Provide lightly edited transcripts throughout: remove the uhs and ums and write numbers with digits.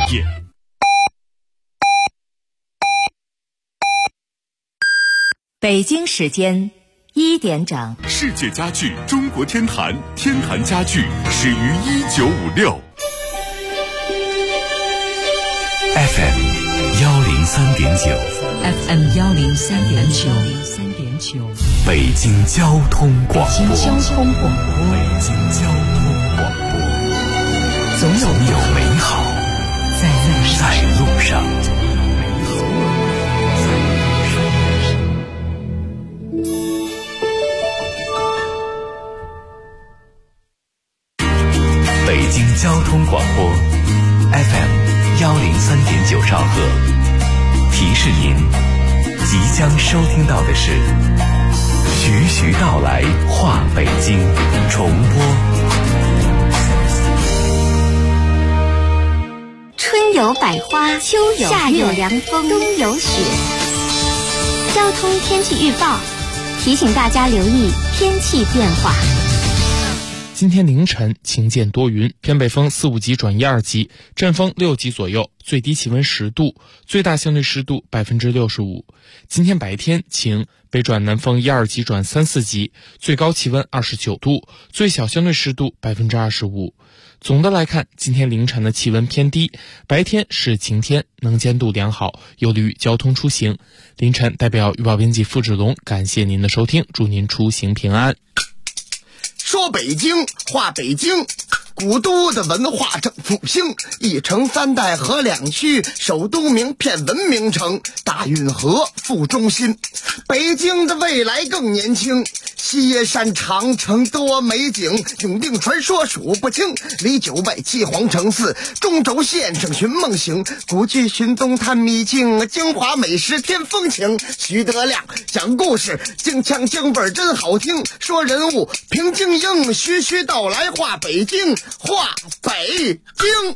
业。 北京时间1点整， 世界家具中国天坛，天坛家具始于1956。 FM 103.9 FM 103.9， 北京交通广播。 北京交通广播， 总有美好在路上。北京交通广播 FM 103.9兆赫，提示您即将收听到的是徐徐道来话北京重播。 春有百花，秋有夏有凉风，冬有雪。交通天气预报提醒大家留意天气变化。 今天凌晨晴间多云，偏北风4、5级转1、2级，阵风6级左右，最低气温10度，最大相对湿度65%。今天白天晴，北转南风1、2级转3、4级，最高气温29度，最小相对湿度25%。总的来看，今天凌晨的气温偏低，白天是晴天，能见度良好，有利于交通出行。凌晨代表预报编辑付志龙感谢您的收听，祝您出行平安。 说北京话北京，古都的文化正复兴，一城3代河2区，首都名片文明城，大运河副中心。北京的未来更年轻，西山长城多美景，永定传说数不清，离9外7皇城4，中轴线上寻梦行，古剧寻踪探秘境，京华美食添风情。徐德亮讲故事，京腔京味真好听，说人物平静英，徐徐道来话北京，话北京。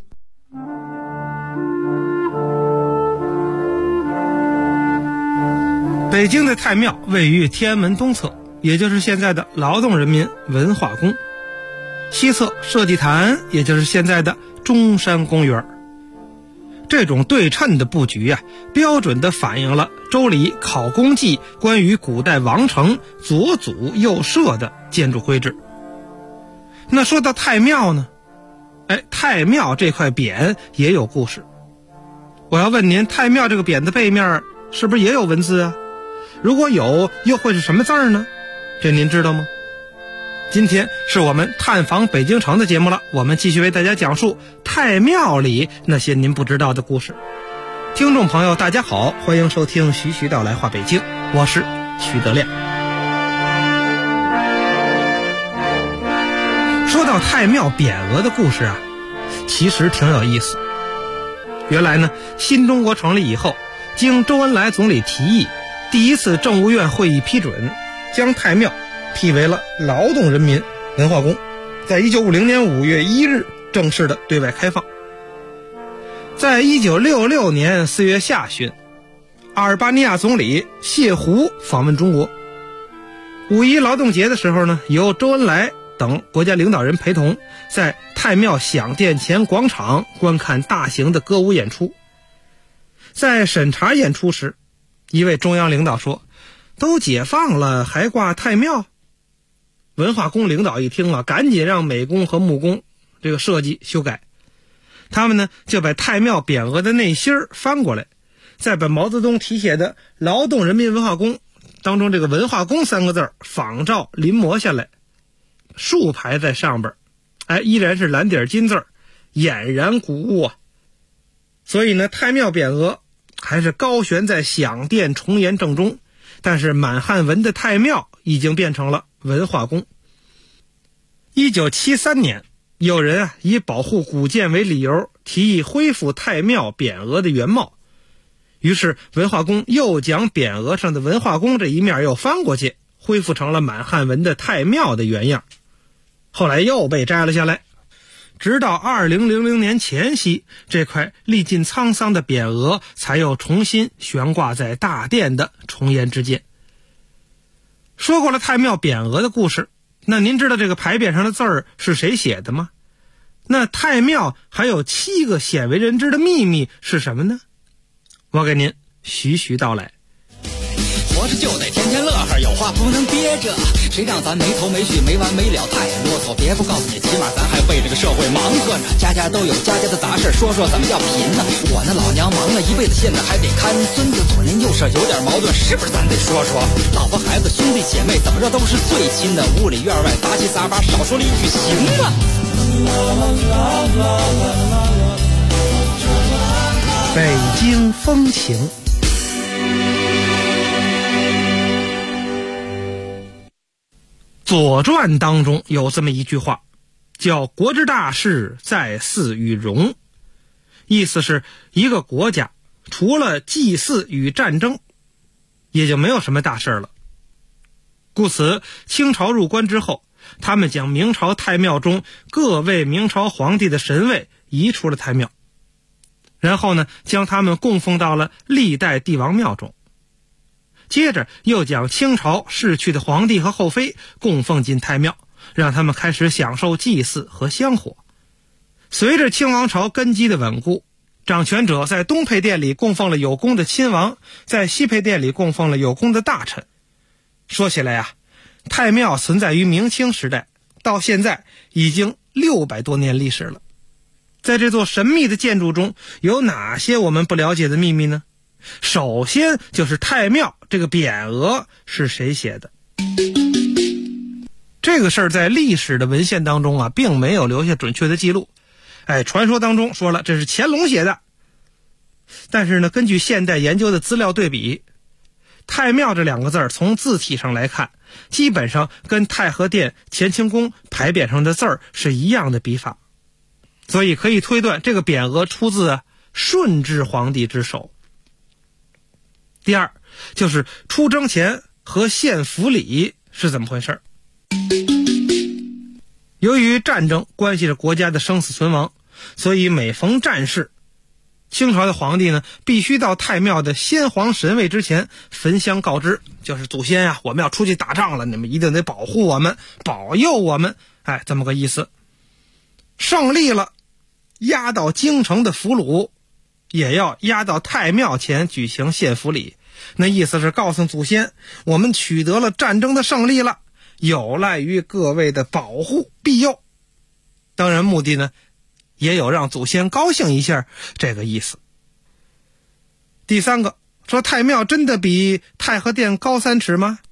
北京的太庙位于天安门东侧，也就是现在的劳动人民文化宫，西侧社稷坛，也就是现在的中山公园。这种对称的布局标准地反映了《周礼·考工记》关于古代王城左祖右社的建筑规制。那说到太庙呢，太庙这块匾也有故事。我要问您，太庙这个匾的背面是不是也有文字啊？如果有，又会是什么字儿呢？这您知道吗？今天是我们探访北京城的节目了，我们继续为大家讲述太庙里那些您不知道的故事。听众朋友大家好，欢迎收听徐徐道来话北京，我是徐德亮。说到太庙匾额的故事其实挺有意思。原来呢，新中国成立以后，经周恩来总理提议，第一次政务院会议批准，将太庙辟为了劳动人民文化宫，在1950年5月1日正式的对外开放。在1966年4月下旬，阿尔巴尼亚总理谢胡访问中国。5一劳动节的时候呢，由周恩来等国家领导人陪同，在太庙享殿前广场观看大型的歌舞演出。在审查演出时，一位中央领导说：“都解放了还挂太庙？”文化宫领导一听赶紧让美工和木工这个设计修改。他们呢就把太庙匾额的内心翻过来，再把毛泽东题写的劳动人民文化宫当中这个文化宫3个字仿照临摹下来，竖排在上边，依然是蓝底金字，俨然古物啊。所以呢，太庙匾额还是高悬在享殿重檐正中，但是满汉文的太庙已经变成了文化宫。1973年，有人以保护古建为理由，提议恢复太庙匾额的原貌。于是文化宫又将匾额上的文化宫这一面又翻过去，恢复成了满汉文的太庙的原样。后来又被摘了下来，直到2000年前夕，这块历尽沧桑的匾额才又重新悬挂在大殿的重檐之间。说过了太庙匾额的故事，那您知道这个牌匾上的字儿是谁写的吗？ 那太庙还有7个鲜为人知的秘密是什么呢？我给您徐徐道来。 活着就得天天乐呵，有话不能憋着，谁让咱没头没绪没完没了太啰嗦。别不告诉你，起码咱还为这个社会忙活呢。家家都有家家的杂事，说说怎么叫贫呢？我那老娘忙了一辈子，现在还得看孙子，左邻右舍有点矛盾，是不是咱得说说？老婆孩子兄弟姐妹怎么着都是最亲的，屋里院外杂七杂八，少说了一句行吗？ 北京风情。《左传》当中有这么一句话，叫国之大事，在祀与戎，意思是一个国家除了祭祀与战争，也就没有什么大事了。故此清朝入关之后，他们将明朝太庙中各位明朝皇帝的神位移出了太庙，然后呢，将他们供奉到了历代帝王庙中。接着又将清朝逝去的皇帝和后妃供奉进太庙，让他们开始享受祭祀和香火。随着清王朝根基的稳固，掌权者在东配殿里供奉了有功的亲王，在西配殿里供奉了有功的大臣。说起来太庙存在于明清时代，到现在已经600多年历史了。在这座神秘的建筑中，有哪些我们不了解的秘密呢？首先就是太庙这个匾额是谁写的。这个事儿在历史的文献当中并没有留下准确的记录。传说当中说了这是乾隆写的，但是呢，根据现代研究的资料对比，太庙这2个字从字体上来看，基本上跟太和殿乾清宫牌匾上的字是一样的笔法，所以可以推断这个匾额出自顺治皇帝之手。第二就是出征前和献俘礼是怎么回事。由于战争关系着国家的生死存亡，所以每逢战事，清朝的皇帝呢必须到太庙的先皇神位之前焚香告知，就是祖先我们要出去打仗了，你们一定得保护我们，保佑我们，这么个意思。胜利了，押到京城的俘虏也要押到太庙前举行献俘礼，那意思是告诉祖先，我们取得了战争的胜利了，有赖于各位的保护庇佑。当然目的呢，也有让祖先高兴一下这个意思。第三个，说太庙真的比太和殿高3尺吗？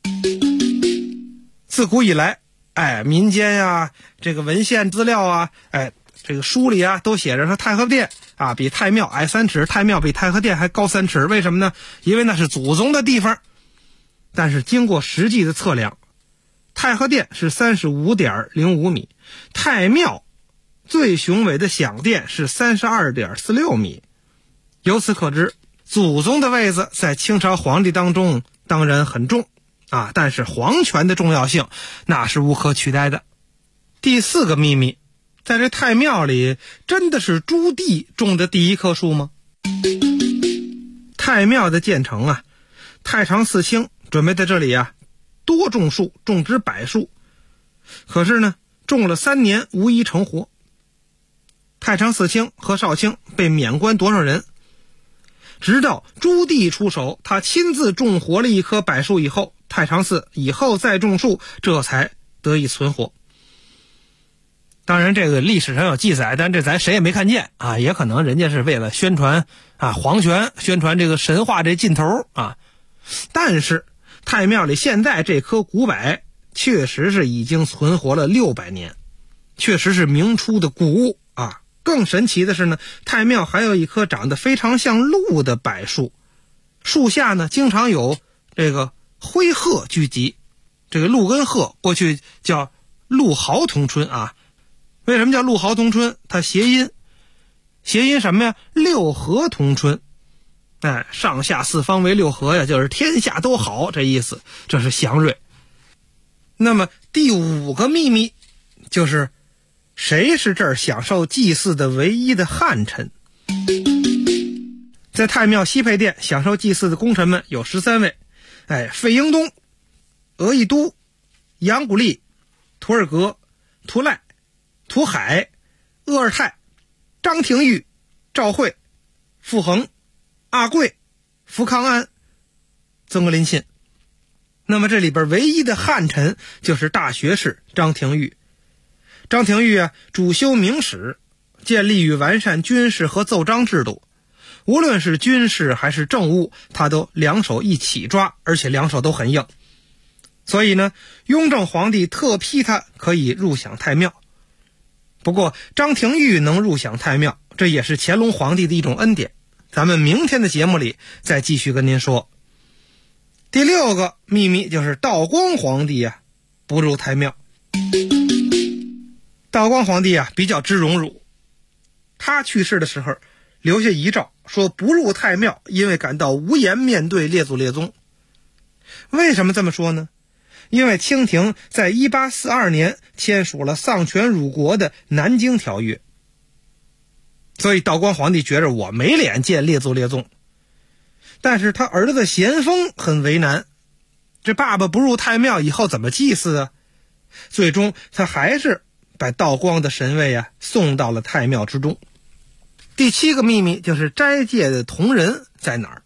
自古以来，民间这个文献资料这个书里都写着说太和殿比太庙矮3尺，太庙比太和殿还高3尺。为什么呢？因为那是祖宗的地方。但是经过实际的测量，太和殿是 35.05 米，太庙最雄伟的享殿是 32.46 米。由此可知，祖宗的位子在清朝皇帝当中当然很重但是皇权的重要性那是无可取代的。第4个秘密，在这太庙里真的是朱棣种的第一棵树吗？太庙的建成太常寺卿准备在这里多种树，种植柏树，可是呢种了3年无一成活。太常寺卿和少卿被免官多少人，直到朱棣出手，他亲自种活了一棵柏树以后，太常寺以后再种树，这才得以存活。当然这个历史上有记载，但这咱谁也没看见也可能人家是为了宣传皇权，宣传这个神话这劲头但是太庙里现在这棵古柏确实是已经存活了600年，确实是明初的古物更神奇的是呢，太庙还有一棵长得非常像鹿的柏树，树下呢经常有这个灰鹤聚集。这个鹿跟鹤过去叫鹿毫同春为什么叫鹿毫同春？它谐音什么呀？六合同春。上下四方为六合呀，就是天下都好这意思，这是祥瑞。那么第5个秘密就是谁是这儿享受祭祀的唯一的汉臣？在太庙西配殿享受祭祀的功臣们有13位，费英东、额亦都、杨古力、图尔格、图赖、图海、 鄂尔泰、张廷玉、赵惠、傅恒、阿贵、福康安、曾格林沁。那么这里边唯一的汉臣就是大学士张廷玉。张廷玉啊，主修明史，建立与完善军事和奏章制度，无论是军事还是政务，他都两手一起抓，而且两手都很硬。所以呢，雍正皇帝特批他可以入享太庙。不过张廷玉能入享太庙，这也是乾隆皇帝的一种恩典。咱们明天的节目里再继续跟您说。第6个秘密就是道光皇帝啊不入太庙。道光皇帝啊比较知荣辱，他去世的时候留下遗诏说不入太庙，因为感到无颜面对列祖列宗。为什么这么说呢？因为清廷在1842年签署了丧权辱国的南京条约，所以道光皇帝觉着我没脸见列祖列宗。但是他儿子咸丰很为难，这爸爸不入太庙以后怎么祭祀啊？最终他还是把道光的神位啊送到了太庙之中。第7个秘密就是斋戒的同人在哪儿。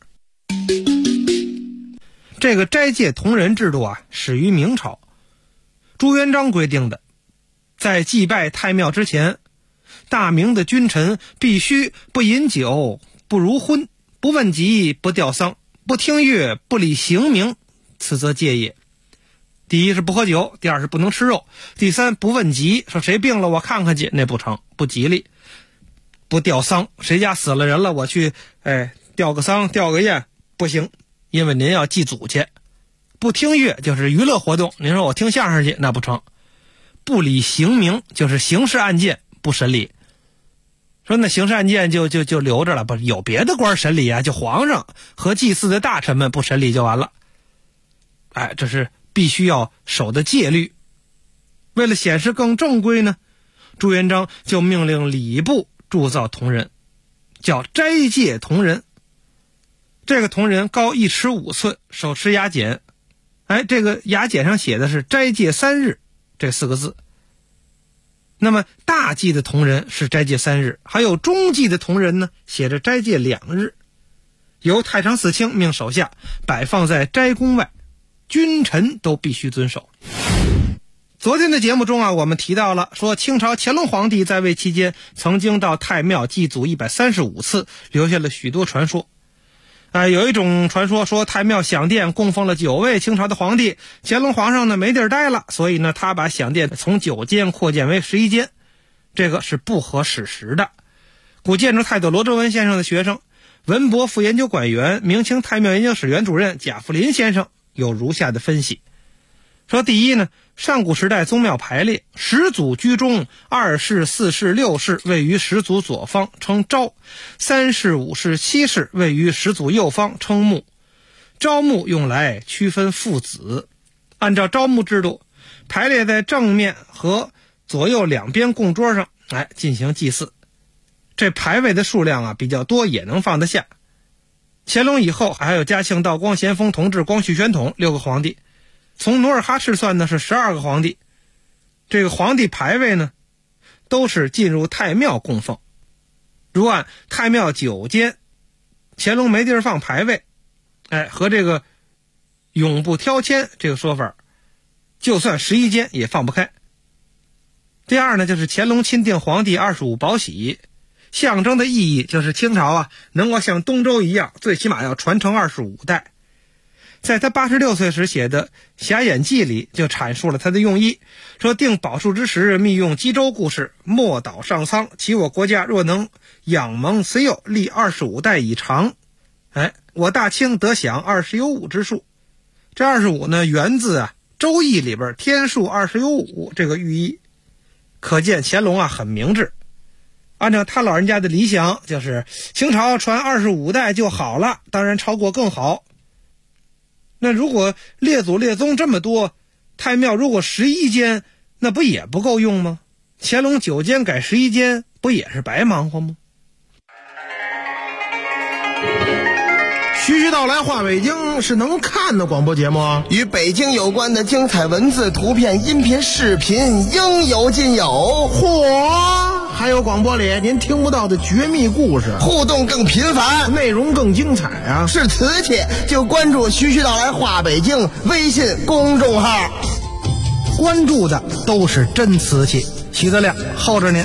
这个斋戒同人制度啊始于明朝，朱元璋规定的，在祭拜太庙之前，大明的君臣必须不饮酒，不如荤，不问疾，不吊丧，不听乐，不理刑名，此则戒也。第一是不喝酒，第二是不能吃肉，第三不问疾，说谁病了我看看去，那不成，不吉利。不吊丧，谁家死了人了我去吊个丧吊个唁，不行，因为您要祭祖去。不听乐就是娱乐活动，您说我听相声去，那不成。不理刑名就是刑事案件不审理，说那刑事案件就留着了，不有别的官审理啊，就皇上和祭祀的大臣们不审理就完了。这是必须要守的戒律。为了显示更正规呢，朱元璋就命令礼部铸造铜人，叫斋戒铜人。这个铜人高1尺5寸，手持牙简，这个牙简上写的是斋戒3日这4个字。那么大祭的铜人是斋戒3日，还有中祭的铜人呢，写着斋戒2日，由太常寺卿命手下摆放在斋宫外，君臣都必须遵守。昨天的节目中啊，我们提到了说清朝乾隆皇帝在位期间曾经到太庙祭祖135次，留下了许多传说。有一种传说说太庙享殿供奉了9位清朝的皇帝，乾隆皇上呢没地儿待了，所以呢他把享殿从9间扩建为11间，这个是不合史实的。古建筑泰斗罗正文先生的学生、文博副研究馆员、明清太庙研究室原主任贾福林先生有如下的分析。说第一呢，上古时代宗庙排列，始祖居中，2室、4室、6室位于始祖左方，称昭；3室、5室、7室位于始祖右方，称墓。昭墓用来区分父子，按照昭墓制度，排列在正面和左右两边供桌上，进行祭祀。这牌位的数量啊比较多，也能放得下。乾隆以后还有嘉庆、道光、咸丰、同治、光绪、宣统6个皇帝。从努尔哈赤算呢是12个皇帝，这个皇帝牌位呢都是进入太庙供奉。如按太庙9间，乾隆没地儿放牌位，和这个永不挑迁这个说法，就算11间也放不开。第二呢，就是乾隆钦定皇帝25宝玺，象征的意义就是清朝啊能够像东周一样，最起码要传承25代。在他86岁时写的《遐演记》里就阐述了他的用意，说定宝树之时，密用冀州故事，莫岛上苍，其我国家若能仰蒙慈幼，历25代以长，我大清得享20有5之数。这25呢源自周易里边天数20有5这个寓意，可见乾隆很明智。按照他老人家的理想，就是清朝传25代就好了，当然超过更好。那如果列祖列宗这么多，太庙如果11间，那不也不够用吗？乾隆9间改11间，不也是白忙活吗？ 徐徐道来话北京是能看的广播节目啊， 与北京有关的精彩文字、图片、音频、视频应有尽有。 嚯！ 还有广播里您听不到的绝密故事， 互动更频繁， 内容更精彩啊！ 是瓷器就关注徐徐道来话北京微信公众号， 关注的都是真瓷器。徐德亮候着您。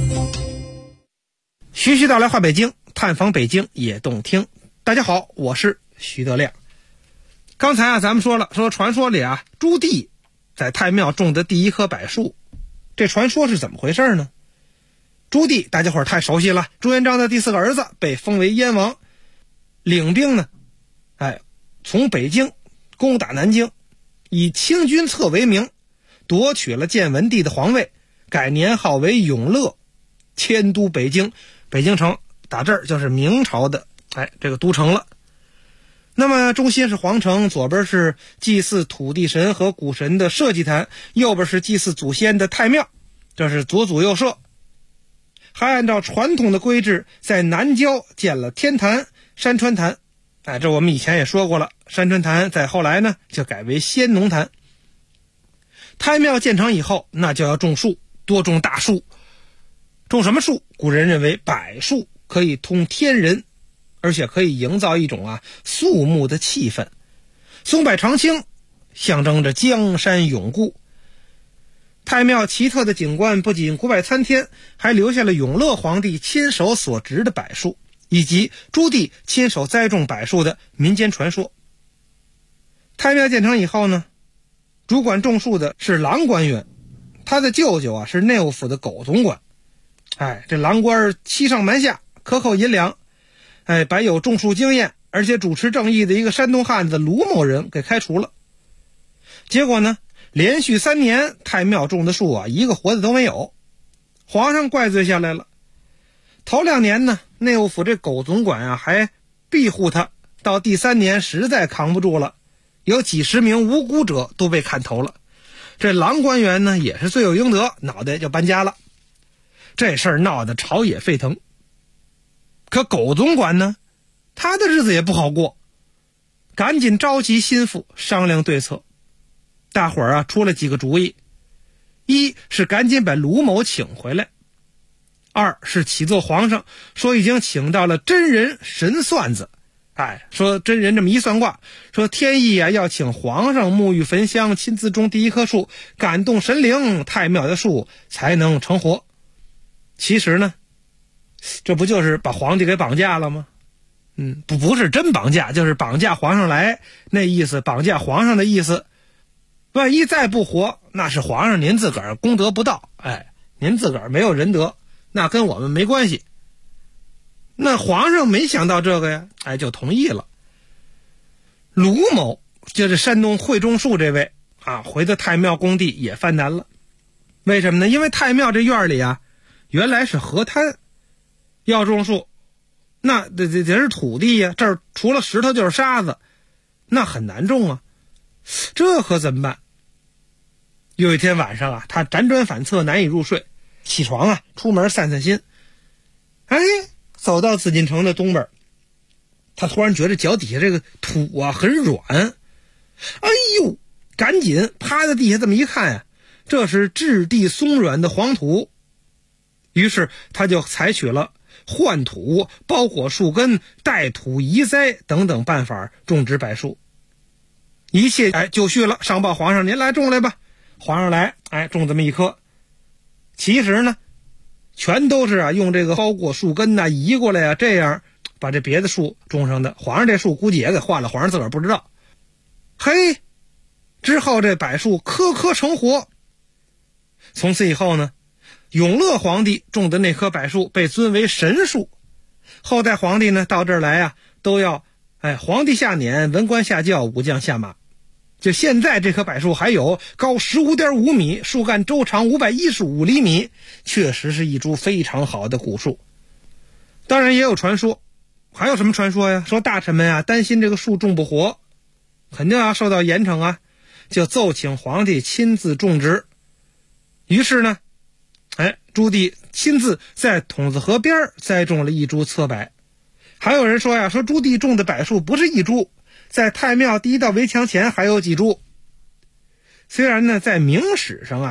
徐徐道来话北京，探访北京也动听。大家好，我是徐德亮。刚才咱们说了，说传说里朱棣在太庙种的第一棵柏树，这传说是怎么回事呢？朱棣大家伙太熟悉了，朱元璋的第4个儿子，被封为燕王，领兵呢从北京攻打南京，以清君侧为名，夺取了建文帝的皇位，改年号为永乐，迁都北京。北京城打这儿就是明朝的这个都城了。那么中心是皇城，左边是祭祀土地神和谷神的社稷坛，右边是祭祀祖先的太庙，这是左祖右社。还按照传统的规制，在南郊建了天坛、山川坛。这我们以前也说过了，山川坛在后来呢就改为先农坛。太庙建成以后，那就要种树，多种大树。种什么树？古人认为柏树可以通天人，而且可以营造一种肃穆的气氛。松柏长青，象征着江山永固。太庙奇特的景观不仅古柏参天，还留下了永乐皇帝亲手所植的柏树，以及朱棣亲手栽种柏树的民间传说。太庙建成以后呢，主管种树的是郎官员，他的舅舅是内务府的苟总管。这郎官欺上瞒下，克扣银两，把有种树经验而且主持正义的一个山东汉子卢某人给开除了。结果呢，连续3年太庙种的树一个活的都没有，皇上怪罪下来了。头2年呢，内务府这苟总管还庇护他，到第3年实在扛不住了，有几十名无辜者都被砍头了。这郎官员呢也是罪有应得，脑袋就搬家了。这事儿闹得朝野沸腾。可苟总管呢，他的日子也不好过，赶紧召集心腹商量对策。大伙儿出了几个主意，一是赶紧把卢某请回来，二是启奏皇上说已经请到了真人神算子，说真人这么一算卦，说天意要请皇上沐浴焚香，亲自种第一棵树，感动神灵，太庙的树才能成活。其实呢，这不就是把皇帝给绑架了吗？不是真绑架，就是绑架皇上来，那意思，绑架皇上的意思。万一再不活，那是皇上您自个儿功德不到，您自个儿没有仁德，那跟我们没关系。那皇上没想到这个呀，就同意了。卢某就是山东会种树这位回到太庙工地也犯难了。为什么呢？因为太庙这院里原来是河滩，要种树，那得是土地呀，这儿除了石头就是沙子，那很难种啊。这可怎么办？有一天晚上他辗转反侧，难以入睡，起床出门散散心。走到紫禁城的东边，他突然觉得脚底下这个土很软，赶紧趴在地下这么一看这是质地松软的黄土。于是他就采取了换土、包裹树根、带土移栽等等办法种植柏树。一切就绪了，上报皇上，您来种来吧。皇上来种这么一棵。其实呢，全都是用这个包裹树根移过来这样把这别的树种上的。皇上这树估计也给换了，皇上自个儿不知道。之后这柏树棵棵成活。从此以后呢，永乐皇帝种的那棵柏树被尊为神树。后代皇帝呢到这儿来都要皇帝下辇，文官下轿，武将下马。就现在这棵柏树还有高 15.5 米，树干周长515厘米，确实是一株非常好的古树。当然也有传说，还有什么传说呀？说大臣们担心这个树种不活，肯定要受到严惩就奏请皇帝亲自种植。于是呢，朱棣亲自在筒子河边栽种了一株侧柏。还有人说说朱棣种的柏树不是一株，在太庙第一道围墙前还有几株。虽然呢，在明史上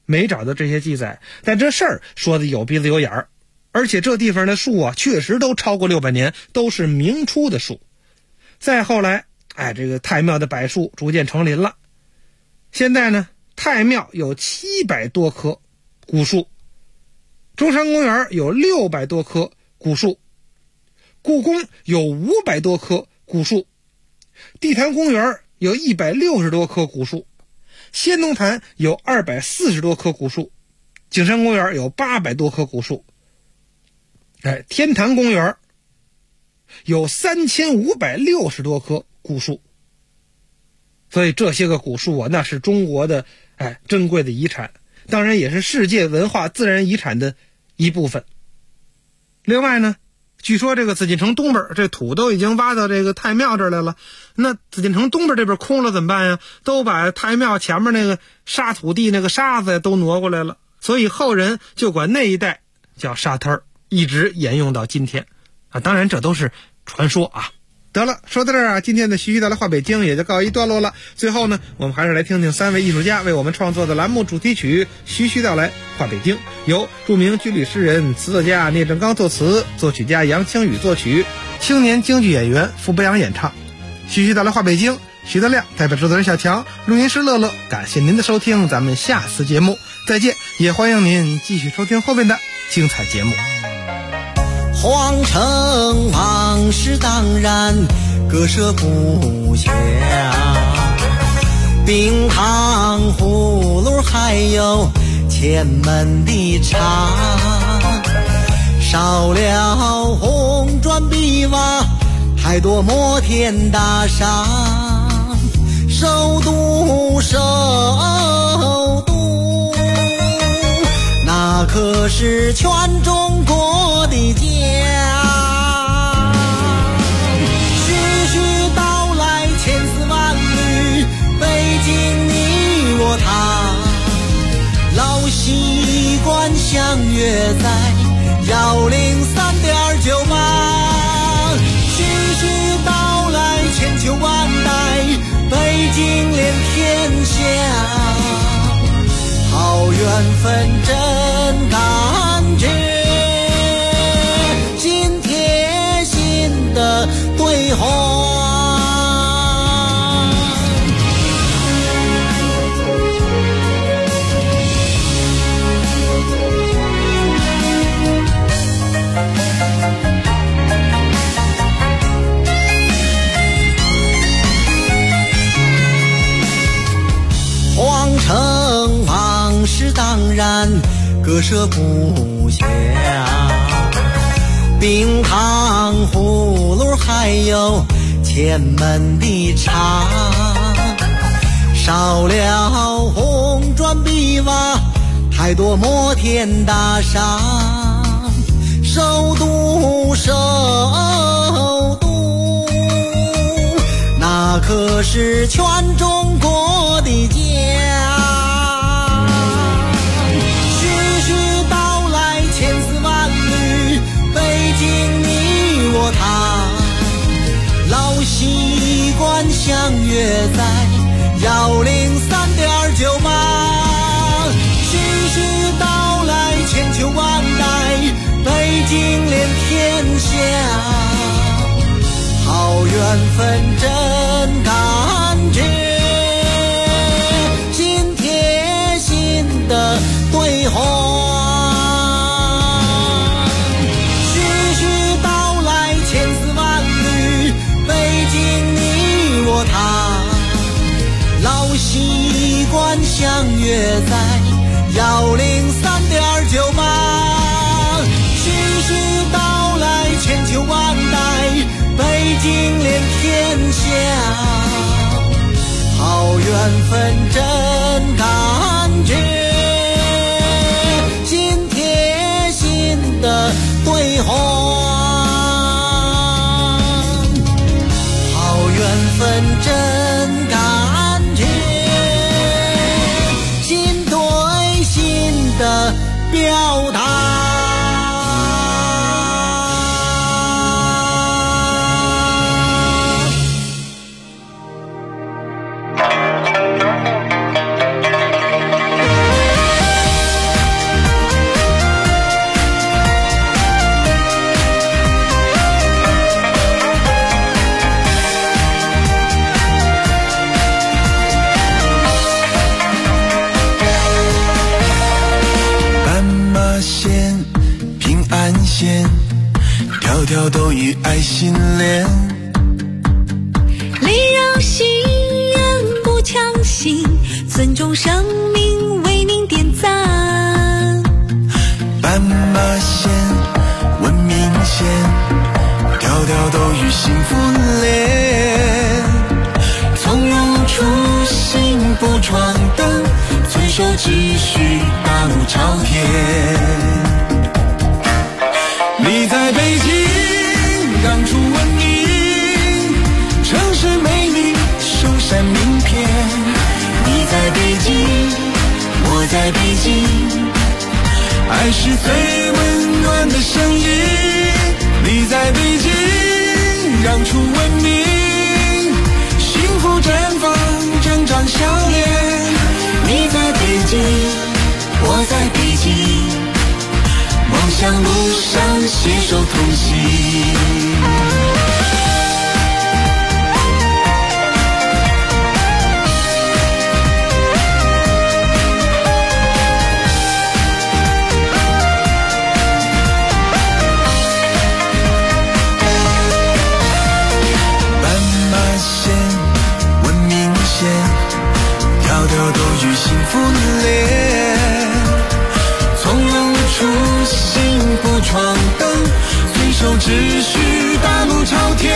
没找到这些记载，但这事儿说的有鼻子有眼儿，而且这地方的树啊，确实都超过600年，都是明初的树。再后来，这个太庙的柏树逐渐成林了。现在呢，太庙有700多棵古树，中山公园有600多棵古树，故宫有500多棵古树，地坛公园有160多棵古树，仙农坛有240多棵古树，景山公园有800多棵古树，天坛公园有3560多棵古树。所以这些个古树啊，那是中国的珍贵的遗产，当然也是世界文化自然遗产的一部分。另外呢，据说这个紫禁城东边这土都已经挖到这个太庙这儿来了，那紫禁城东边这边空了怎么办呀？都把太庙前面那个沙土地那个沙子都挪过来了，所以后人就管那一带叫沙滩，一直沿用到今天当然这都是传说啊。得了，说到这儿今天的徐徐道来话北京也就告一段落了。最后呢，我们还是来听听3位艺术家为我们创作的栏目主题曲《徐徐道来话北京》，由著名军旅诗人、词作家聂政刚作词，作曲家杨清宇作曲，青年京剧演员傅博阳演唱。徐徐道来话北京，徐德亮代表制作人小强，录音师乐乐，感谢您的收听，咱们下次节目再见，也欢迎您继续收听后面的精彩节目。 皇城往事当然割舍不下，冰糖葫芦还有前门的茶，少了红砖碧瓦，还多摩天大厦，首都首都，那可是全中国的家。徐徐道来千丝万缕，北京你我他，老习惯相约在103.98。徐徐道来千秋万代，北京连天下，好缘分真感觉，心贴心的对话。皇城往事当然割舍不下，冰糖葫芦还有前门的茶，少了红砖碧瓦，还多摩天大厦，首都首都，那可是全中国的家。徐徐道来千丝万缕，北京你我他，老习惯相约在103.98。徐徐道来千秋万代，北京连天下，好缘分真感觉，心贴心的对话。徐徐道来千丝万缕，北京你我他，老习惯相约在103.98。徐徐道来千秋万代，北京连天下，好缘分真感觉，心贴心的对话。好缘分真感觉，心对心的表达。 都与爱心连。 礼让行人不强行，尊重生命为您点赞。 斑马线、文明线，条条都与幸福连。从容出行不闯灯，遵守秩序，大路朝天。你在北京让出文明，城市美丽首闪名片。你在北京，我在北京，爱是最温暖的声音。你在北京让出文明，幸福绽放，整张笑脸。你在北京，我在北京，梦想路上携手同行。条条都与幸福连，从容出行不闯灯，遵守秩序，大路朝天。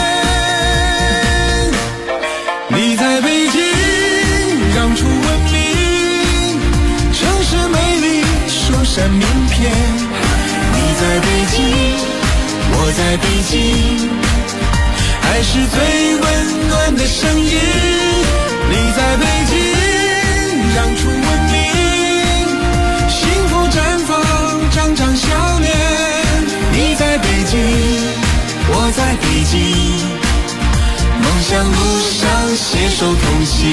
你在北京让出文明，城市美丽首闪名片。你在北京，我在北京，爱是最温暖的声音。你在北京让出文明，幸福绽放，张张笑脸。你在北京，我在北京，梦想路上携手同行。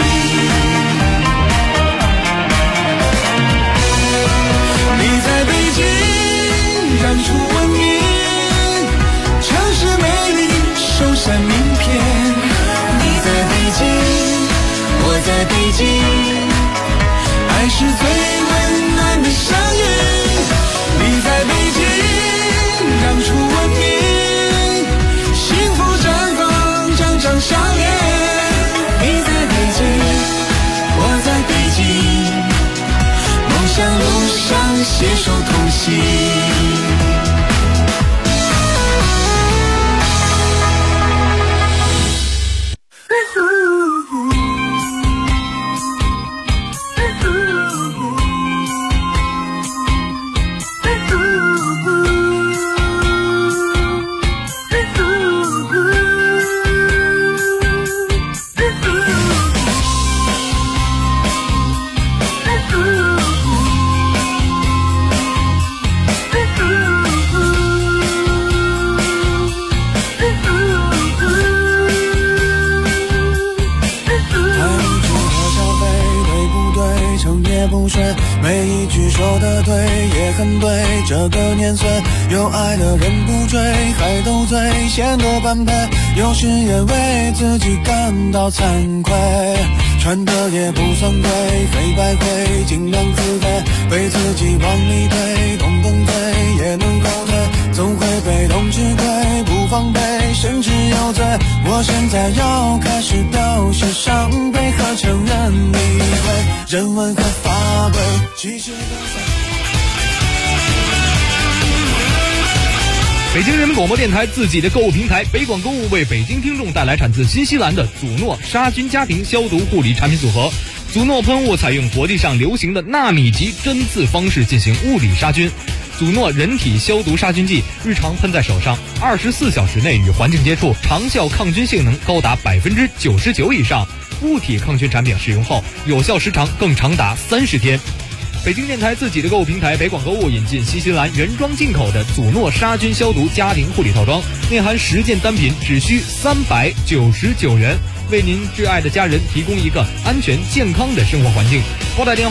你在北京让出文明，城市美丽首闪名片。你在北京，我在北京，爱是最温暖的声音。你在北京让出文明，幸福绽放，张张笑脸。你在北京，我在北京，梦想路上携手同行。每一句说得对，也很对。这个年岁，有爱的人不追，还斗嘴，显得般配。有时也为自己感到惭愧，穿的也不算贵，黑白灰，尽量自卑，被自己往里推，动动嘴也能后退，总会被动吃亏，不防备，甚至有罪。我现在要开始表示伤悲和承认理会，人文和法规其实北京人民广播电台自己的购物平台北广购物为北京听众带来产自新西兰的祖诺杀菌家庭消毒护理产品组合。祖诺喷雾采用国际上流行的纳米级针刺方式进行物理杀菌。祖诺人体消毒杀菌剂日常喷在手上，24小时内与环境接触，长效抗菌性能高达99%以上。物体抗菌产品使用后，有效时长更长达30天。北京电台自己的购物平台北广购物引进新西兰原装进口的祖诺杀菌消毒家庭护理套装，内含10件单品，只需399元，为您挚爱的家人提供一个安全健康的生活环境。拨打电话